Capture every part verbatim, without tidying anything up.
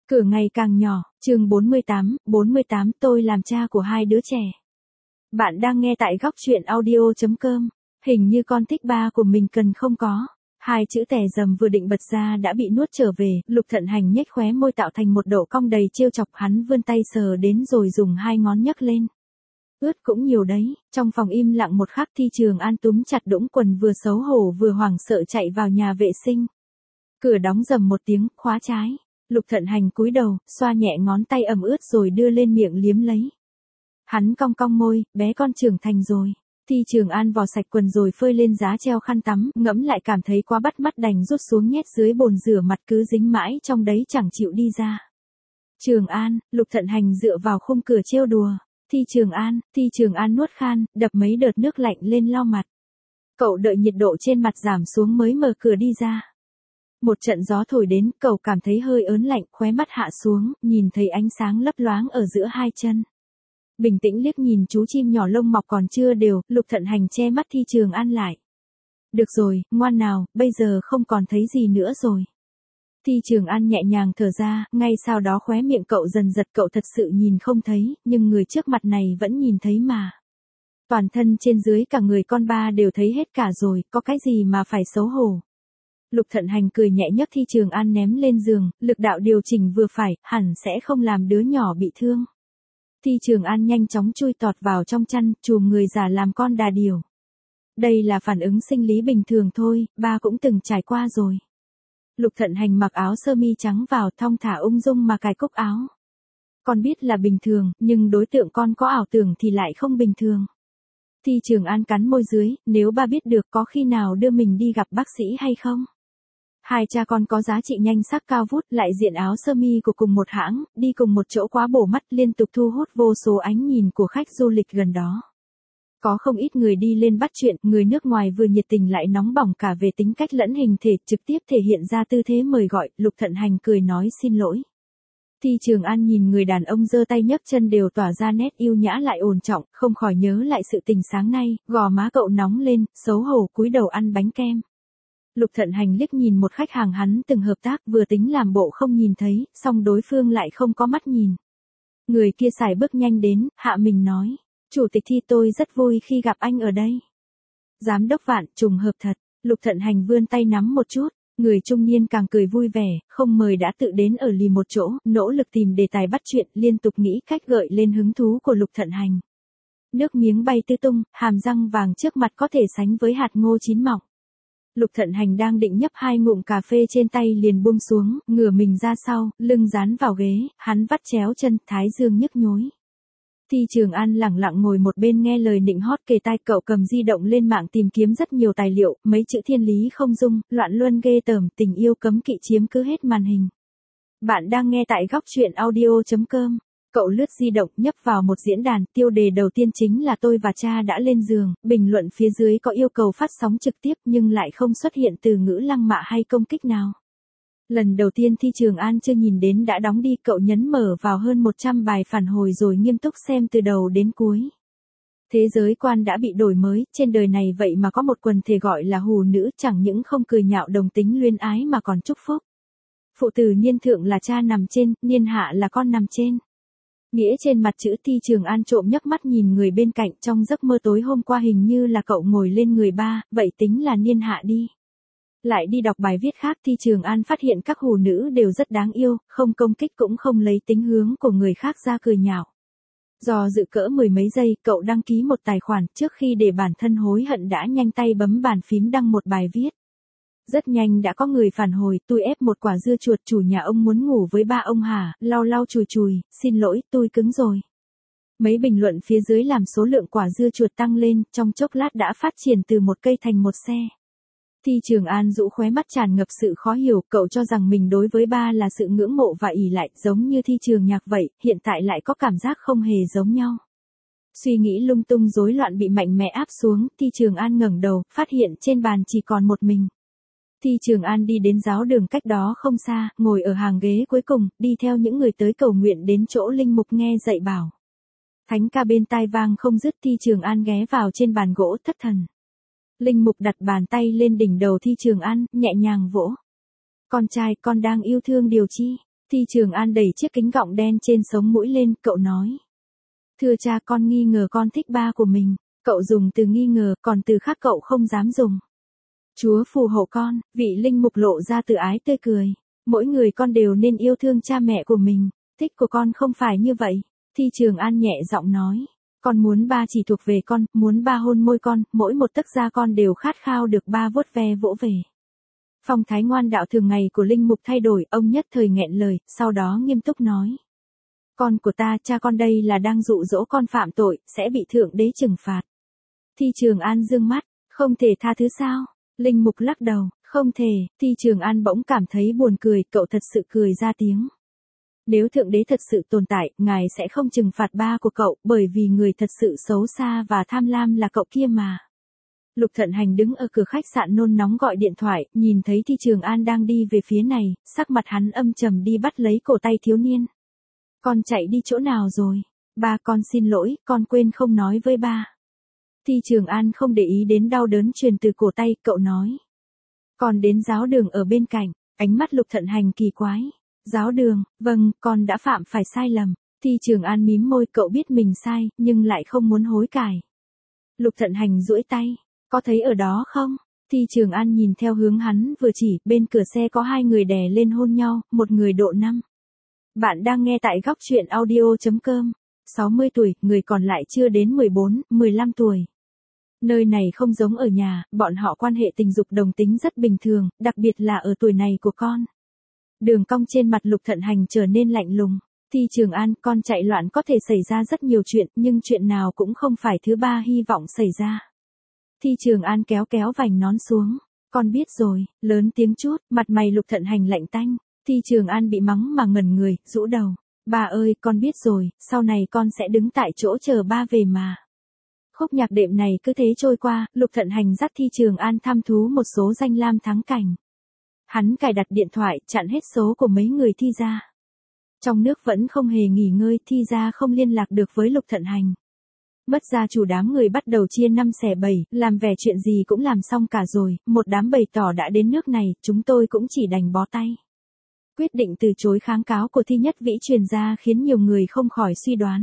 Cửa ngày càng nhỏ, chương bốn mươi tám, bốn mươi tám tôi làm cha của hai đứa trẻ. Bạn đang nghe tại góc truyện audio chấm com. Hình như con thích ba của mình cần không có. Hai chữ tè dầm vừa định bật ra đã bị nuốt trở về, Lục Thận Hành nhếch khóe môi tạo thành một độ cong đầy trêu chọc, hắn vươn tay sờ đến rồi dùng hai ngón nhấc lên. Ướt cũng nhiều đấy. Trong phòng im lặng một khắc, Thi Trường An túm chặt đũng quần, vừa xấu hổ vừa hoảng sợ chạy vào nhà vệ sinh. Cửa đóng rầm một tiếng, khóa trái. Lục Thận Hành cúi đầu, xoa nhẹ ngón tay ẩm ướt rồi đưa lên miệng liếm lấy. Hắn cong cong môi, bé con trưởng thành rồi. Thi Trường An vò sạch quần rồi phơi lên giá treo khăn tắm, ngẫm lại cảm thấy quá bắt mắt đành rút xuống nhét dưới bồn rửa mặt, cứ dính mãi trong đấy chẳng chịu đi ra. Trường An, Lục Thận Hành dựa vào khung cửa trêu đùa. Thi Trường An, Thi Trường An nuốt khan, đập mấy đợt nước lạnh lên lau mặt. Cậu đợi nhiệt độ trên mặt giảm xuống mới mở cửa đi ra. Một trận gió thổi đến, cậu cảm thấy hơi ớn lạnh, khóe mắt hạ xuống, nhìn thấy ánh sáng lấp loáng ở giữa hai chân. Bình tĩnh liếc nhìn chú chim nhỏ lông mọc còn chưa đều, Lục Thận Hành che mắt Thi Trường An lại. Được rồi, ngoan nào, bây giờ không còn thấy gì nữa rồi. Thi Trường An nhẹ nhàng thở ra, ngay sau đó khóe miệng cậu dần giật, cậu thật sự nhìn không thấy, nhưng người trước mặt này vẫn nhìn thấy mà. Toàn thân trên dưới cả người con ba đều thấy hết cả rồi, có cái gì mà phải xấu hổ. Lục Thận Hành cười nhẹ nhấc Thi Trường An ném lên giường, lực đạo điều chỉnh vừa phải, hẳn sẽ không làm đứa nhỏ bị thương. Thi Trường An nhanh chóng chui tọt vào trong chăn, chùm người giả làm con đà điểu. Đây là phản ứng sinh lý bình thường thôi, ba cũng từng trải qua rồi. Lục Thận Hành mặc áo sơ mi trắng vào, thong thả ung dung mà cài cúc áo. Con biết là bình thường, nhưng đối tượng con có ảo tưởng thì lại không bình thường. Thi Trường An cắn môi dưới, nếu ba biết được có khi nào đưa mình đi gặp bác sĩ hay không? Hai cha con có giá trị nhanh sắc cao vút, lại diện áo sơ mi của cùng một hãng, đi cùng một chỗ quá bổ mắt, liên tục thu hút vô số ánh nhìn của khách du lịch gần đó. Có không ít người đi lên bắt chuyện, người nước ngoài vừa nhiệt tình lại nóng bỏng cả về tính cách lẫn hình thể, trực tiếp thể hiện ra tư thế mời gọi. Lục Thận Hành cười nói xin lỗi. Thi Trường An nhìn người đàn ông giơ tay nhấc chân đều tỏa ra nét yêu nhã lại ổn trọng, không khỏi nhớ lại sự tình sáng nay, gò má cậu nóng lên, xấu hổ cúi đầu ăn bánh kem. Lục Thận Hành liếc nhìn một khách hàng hắn từng hợp tác, vừa tính làm bộ không nhìn thấy, song đối phương lại không có mắt nhìn. Người kia sải bước nhanh đến, hạ mình nói, chủ tịch Thi, tôi rất vui khi gặp anh ở đây. Giám đốc Vạn, trùng hợp thật. Lục Thận Hành vươn tay nắm một chút, người trung niên càng cười vui vẻ, không mời đã tự đến ở lì một chỗ, nỗ lực tìm đề tài bắt chuyện, liên tục nghĩ cách gợi lên hứng thú của Lục Thận Hành. Nước miếng bay tứ tung, hàm răng vàng trước mặt có thể sánh với hạt ngô chín mọng. Lục Thận Hành đang định nhấp hai ngụm cà phê trên tay liền buông xuống, ngửa mình ra sau, lưng dán vào ghế, hắn vắt chéo chân, thái dương nhức nhối. Thi Trường An lẳng lặng ngồi một bên nghe lời nịnh hót kề tai, cậu cầm di động lên mạng tìm kiếm rất nhiều tài liệu, mấy chữ thiên lý không dung, loạn luân ghê tởm, tình yêu cấm kỵ chiếm cứ hết màn hình. Bạn đang nghe tại góc truyện audio chấm com. Cậu lướt di động, nhấp vào một diễn đàn, tiêu đề đầu tiên chính là tôi và cha đã lên giường, bình luận phía dưới có yêu cầu phát sóng trực tiếp nhưng lại không xuất hiện từ ngữ lăng mạ hay công kích nào. Lần đầu tiên Thi Trường An chưa nhìn đến đã đóng đi, cậu nhấn mở vào hơn một trăm bài phản hồi rồi nghiêm túc xem từ đầu đến cuối. Thế giới quan đã bị đổi mới, trên đời này vậy mà có một quần thể gọi là hù nữ, chẳng những không cười nhạo đồng tính luyến ái mà còn chúc phúc. Phụ tử niên thượng là cha nằm trên, niên hạ là con nằm trên. Nghĩa trên mặt chữ. Thi Trường An trộm nhấc mắt nhìn người bên cạnh, trong giấc mơ tối hôm qua hình như là cậu ngồi lên người ba, vậy tính là niên hạ đi. Lại đi đọc bài viết khác, Thi Trường An phát hiện các hù nữ đều rất đáng yêu, không công kích cũng không lấy tính hướng của người khác ra cười nhạo. Do dự cỡ mười mấy giây, cậu đăng ký một tài khoản, trước khi để bản thân hối hận đã nhanh tay bấm bàn phím đăng một bài viết. Rất nhanh đã có người phản hồi, tôi ép một quả dưa chuột, chủ nhà ông muốn ngủ với ba ông hả, lau lau chùi chùi, xin lỗi, tôi cứng rồi. Mấy bình luận phía dưới làm số lượng quả dưa chuột tăng lên, trong chốc lát đã phát triển từ một cây thành một xe. Thi Trường An rũ khóe mắt tràn ngập sự khó hiểu, cậu cho rằng mình đối với ba là sự ngưỡng mộ và ỷ lại, giống như Thi Trường Nhạc vậy, hiện tại lại có cảm giác không hề giống nhau. Suy nghĩ lung tung rối loạn bị mạnh mẽ áp xuống, Thi Trường An ngẩng đầu, phát hiện trên bàn chỉ còn một mình. Thi Trường An đi đến giáo đường cách đó không xa, ngồi ở hàng ghế cuối cùng, đi theo những người tới cầu nguyện đến chỗ linh mục nghe dạy bảo. Thánh ca bên tai vang không dứt, Thi Trường An ghé vào trên bàn gỗ thất thần. Linh mục đặt bàn tay lên đỉnh đầu Thi Trường An, nhẹ nhàng vỗ. Con trai, con đang yêu thương điều chi? Thi Trường An đẩy chiếc kính gọng đen trên sống mũi lên, cậu nói. Thưa cha, con nghi ngờ con thích ba của mình. Cậu dùng từ nghi ngờ, còn từ khác cậu không dám dùng. Chúa phù hộ con, vị linh mục lộ ra từ ái tươi cười. Mỗi người con đều nên yêu thương cha mẹ của mình. Thích của con không phải như vậy. Thi Trường An nhẹ giọng nói. Con muốn ba chỉ thuộc về con, muốn ba hôn môi con, mỗi một tấc da con đều khát khao được ba vuốt ve vỗ về. Phong thái ngoan đạo thường ngày của linh mục thay đổi, ông nhất thời nghẹn lời, sau đó nghiêm túc nói. Con của ta, cha con đây là đang dụ dỗ con phạm tội, sẽ bị thượng đế trừng phạt. Thi Trường An dương mắt, không thể tha thứ sao? Linh mục lắc đầu, không thể. Thi Trường An bỗng cảm thấy buồn cười, cậu thật sự cười ra tiếng. Nếu thượng đế thật sự tồn tại, ngài sẽ không trừng phạt ba của cậu, bởi vì người thật sự xấu xa và tham lam là cậu kia mà. Lục Thận Hành đứng ở cửa khách sạn nôn nóng gọi điện thoại, nhìn thấy Thi Trường An đang đi về phía này, sắc mặt hắn âm trầm đi bắt lấy cổ tay thiếu niên. Con chạy đi chỗ nào rồi? Ba, con xin lỗi, con quên không nói với ba. Thi Trường An không để ý đến đau đớn truyền từ cổ tay, cậu nói. Con đến giáo đường ở bên cạnh, ánh mắt Lục Thận Hành kỳ quái. Giáo đường, vâng, con đã phạm phải sai lầm. Thi Trường An mím môi, cậu biết mình sai, nhưng lại không muốn hối cải. Lục Thận Hành duỗi tay, có thấy ở đó không? Thi Trường An nhìn theo hướng hắn vừa chỉ, bên cửa xe có hai người đè lên hôn nhau, một người độ năm. Bạn đang nghe tại góc truyện audio chấm com. sáu mươi tuổi, người còn lại chưa đến mười bốn, mười lăm tuổi. Nơi này không giống ở nhà, bọn họ quan hệ tình dục đồng tính rất bình thường, đặc biệt là ở tuổi này của con. Đường cong trên mặt Lục Thận Hành trở nên lạnh lùng. Thi Trường An, con chạy loạn có thể xảy ra rất nhiều chuyện, nhưng chuyện nào cũng không phải thứ ba hy vọng xảy ra. Thi Trường An kéo kéo vành nón xuống. Con biết rồi, lớn tiếng chút, mặt mày Lục Thận Hành lạnh tanh. Thi Trường An bị mắng mà ngẩn người, rũ đầu. Ba ơi, con biết rồi, sau này con sẽ đứng tại chỗ chờ ba về mà. Khúc nhạc đệm này cứ thế trôi qua, Lục Thận Hành dắt Thi Trường An thăm thú một số danh lam thắng cảnh. Hắn cài đặt điện thoại, chặn hết số của mấy người Thi gia. Trong nước vẫn không hề nghỉ ngơi, Thi gia không liên lạc được với Lục Thận Hành. Mất gia chủ đám người bắt đầu chia năm xẻ bảy, làm vẻ chuyện gì cũng làm xong cả rồi, một đám bày tỏ đã đến nước này, chúng tôi cũng chỉ đành bó tay. Quyết định từ chối kháng cáo của Thi Nhất Vĩ truyền ra khiến nhiều người không khỏi suy đoán.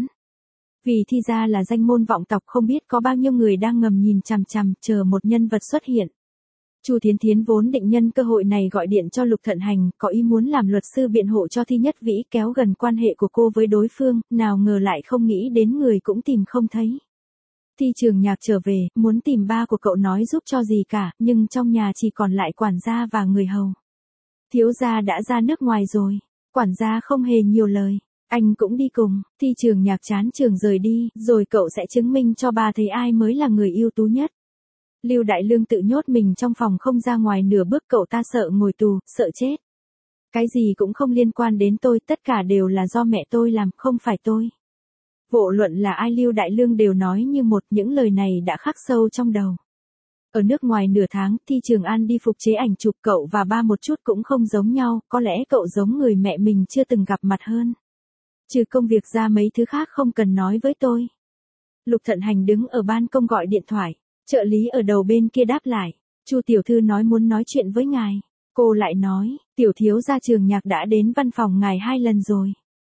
Vì Thi gia là danh môn vọng tộc, không biết có bao nhiêu người đang ngầm nhìn chằm chằm, chờ một nhân vật xuất hiện. Chu Thiến Thiến vốn định nhân cơ hội này gọi điện cho Lục Thận Hành, có ý muốn làm luật sư biện hộ cho Thi Nhất Vĩ, kéo gần quan hệ của cô với đối phương, nào ngờ lại không nghĩ đến người cũng tìm không thấy. Thi Trường Nhạc trở về, muốn tìm ba của cậu nói giúp cho gì cả, nhưng trong nhà chỉ còn lại quản gia và người hầu. Thiếu gia đã ra nước ngoài rồi, quản gia không hề nhiều lời, anh cũng đi cùng. Thi Trường Nhạc chán trường rời đi, rồi cậu sẽ chứng minh cho ba thấy ai mới là người ưu tú nhất. Lưu Đại Lương tự nhốt mình trong phòng không ra ngoài nửa bước, cậu ta sợ ngồi tù, sợ chết. Cái gì cũng không liên quan đến tôi, tất cả đều là do mẹ tôi làm, không phải tôi. Vô luận là ai, Lưu Đại Lương đều nói như một, những lời này đã khắc sâu trong đầu. Ở nước ngoài nửa tháng, Thi Trường An đi phục chế ảnh chụp, cậu và ba một chút cũng không giống nhau, có lẽ cậu giống người mẹ mình chưa từng gặp mặt hơn. Trừ công việc ra mấy thứ khác không cần nói với tôi. Lục Thận Hành đứng ở ban công gọi điện thoại. Trợ lý ở đầu bên kia đáp lại, Chu tiểu thư nói muốn nói chuyện với ngài. Cô lại nói, tiểu thiếu gia Trường Nhạc đã đến văn phòng ngài hai lần rồi.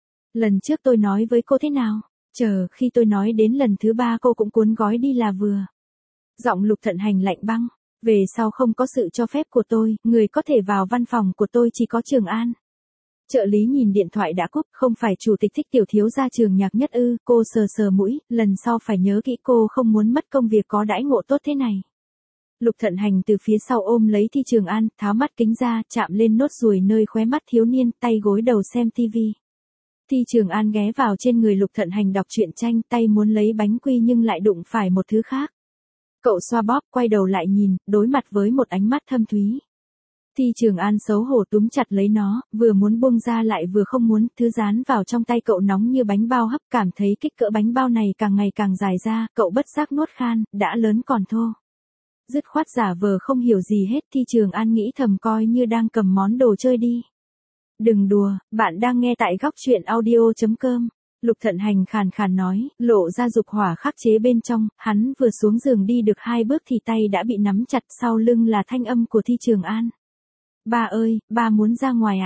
Lần trước tôi nói với cô thế nào? Chờ, khi tôi nói đến lần thứ ba cô cũng cuốn gói đi là vừa. Giọng Lục Thận Hành lạnh băng, về sau không có sự cho phép của tôi, người có thể vào văn phòng của tôi chỉ có Trường An. Trợ lý nhìn điện thoại đã cúp, không phải chủ tịch thích tiểu thiếu gia Trường Nhạc nhất ư? Cô sờ sờ mũi, lần sau phải nhớ kỹ, cô không muốn mất công việc có đãi ngộ tốt thế này. Lục Thận Hành từ phía sau ôm lấy Thi Trường An, tháo mắt kính ra, chạm lên nốt ruồi nơi khóe mắt thiếu niên, tay gối đầu xem tivi. Thi Trường An ghé vào trên người Lục Thận Hành đọc truyện tranh, tay muốn lấy bánh quy nhưng lại đụng phải một thứ khác. Cậu xoa bóp, quay đầu lại nhìn, đối mặt với một ánh mắt thâm thúy. Thi Trường An xấu hổ túm chặt lấy nó, vừa muốn buông ra lại vừa không muốn, thứ dán vào trong tay cậu nóng như bánh bao hấp, cảm thấy kích cỡ bánh bao này càng ngày càng dài ra, cậu bất giác nuốt khan, đã lớn còn thô. Dứt khoát giả vờ không hiểu gì hết, Thi Trường An nghĩ thầm coi như đang cầm món đồ chơi đi. Đừng đùa, bạn đang nghe tại góc truyện audio chấm com. Lục Thận Hành khàn khàn nói, lộ ra dục hỏa khắc chế bên trong, hắn vừa xuống giường đi được hai bước thì tay đã bị nắm chặt, sau lưng là thanh âm của Thi Trường An. Ba ơi, ba muốn ra ngoài ạ. À?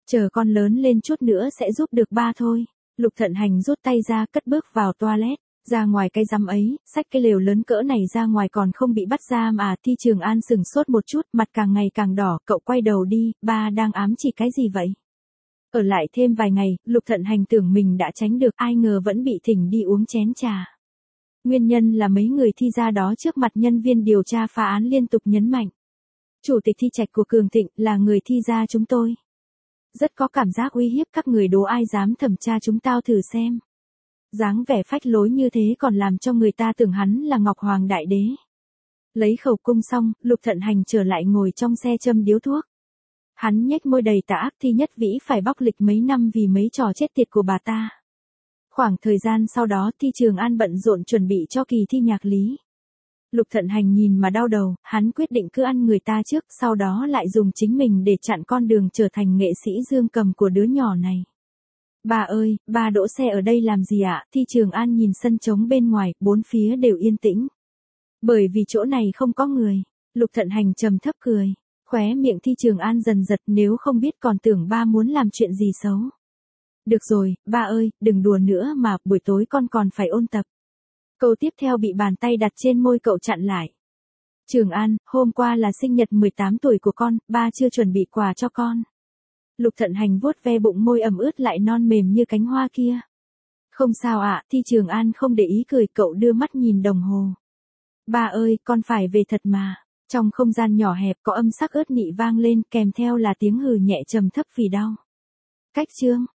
Chờ con lớn lên chút nữa sẽ giúp được ba thôi. Lục Thận Hành rút tay ra cất bước vào toilet. Ra ngoài cái rắm ấy, xách cái lều lớn cỡ này ra ngoài còn không bị bắt giam à? Thi Trường An sừng sốt một chút, mặt càng ngày càng đỏ, cậu quay đầu đi, ba đang ám chỉ cái gì vậy? Ở lại thêm vài ngày, Lục Thận Hành tưởng mình đã tránh được, ai ngờ vẫn bị thỉnh đi uống chén trà. Nguyên nhân là mấy người thi ra đó trước mặt nhân viên điều tra phá án liên tục nhấn mạnh. Chủ tịch Thi Trạch của Cường Thịnh là người thi ra chúng tôi. Rất có cảm giác uy hiếp các người, đố ai dám thẩm tra chúng tao thử xem. Dáng vẻ phách lối như thế còn làm cho người ta tưởng hắn là Ngọc Hoàng Đại Đế. Lấy khẩu cung xong, Lục Thận Hành trở lại ngồi trong xe châm điếu thuốc. Hắn nhếch môi đầy tà ác, Thi Nhất Vĩ phải bóc lịch mấy năm vì mấy trò chết tiệt của bà ta. Khoảng thời gian sau đó Thi Trường An bận rộn chuẩn bị cho kỳ thi nhạc lý. Lục Thận Hành nhìn mà đau đầu, hắn quyết định cứ ăn người ta trước, sau đó lại dùng chính mình để chặn con đường trở thành nghệ sĩ dương cầm của đứa nhỏ này. Bà ơi, ba đỗ xe ở đây làm gì ạ? Thi Trường An nhìn sân trống bên ngoài, bốn phía đều yên tĩnh. Bởi vì chỗ này không có người. Lục Thận Hành trầm thấp cười. Khóe miệng Thi Trường An dần giật, nếu không biết còn tưởng ba muốn làm chuyện gì xấu. Được rồi, ba ơi, đừng đùa nữa mà, buổi tối con còn phải ôn tập. Câu tiếp theo bị bàn tay đặt trên môi cậu chặn lại. Trường An, hôm qua là sinh nhật mười tám tuổi của con, ba chưa chuẩn bị quà cho con. Lục Thận Hành vuốt ve bụng môi ẩm ướt lại non mềm như cánh hoa kia. Không sao ạ, Thi Trường An không để ý cười, cậu đưa mắt nhìn đồng hồ. Ba ơi, con phải về thật mà. Trong không gian nhỏ hẹp có âm sắc ớt nị vang lên, kèm theo là tiếng hừ nhẹ trầm thấp vì đau. Cách chương.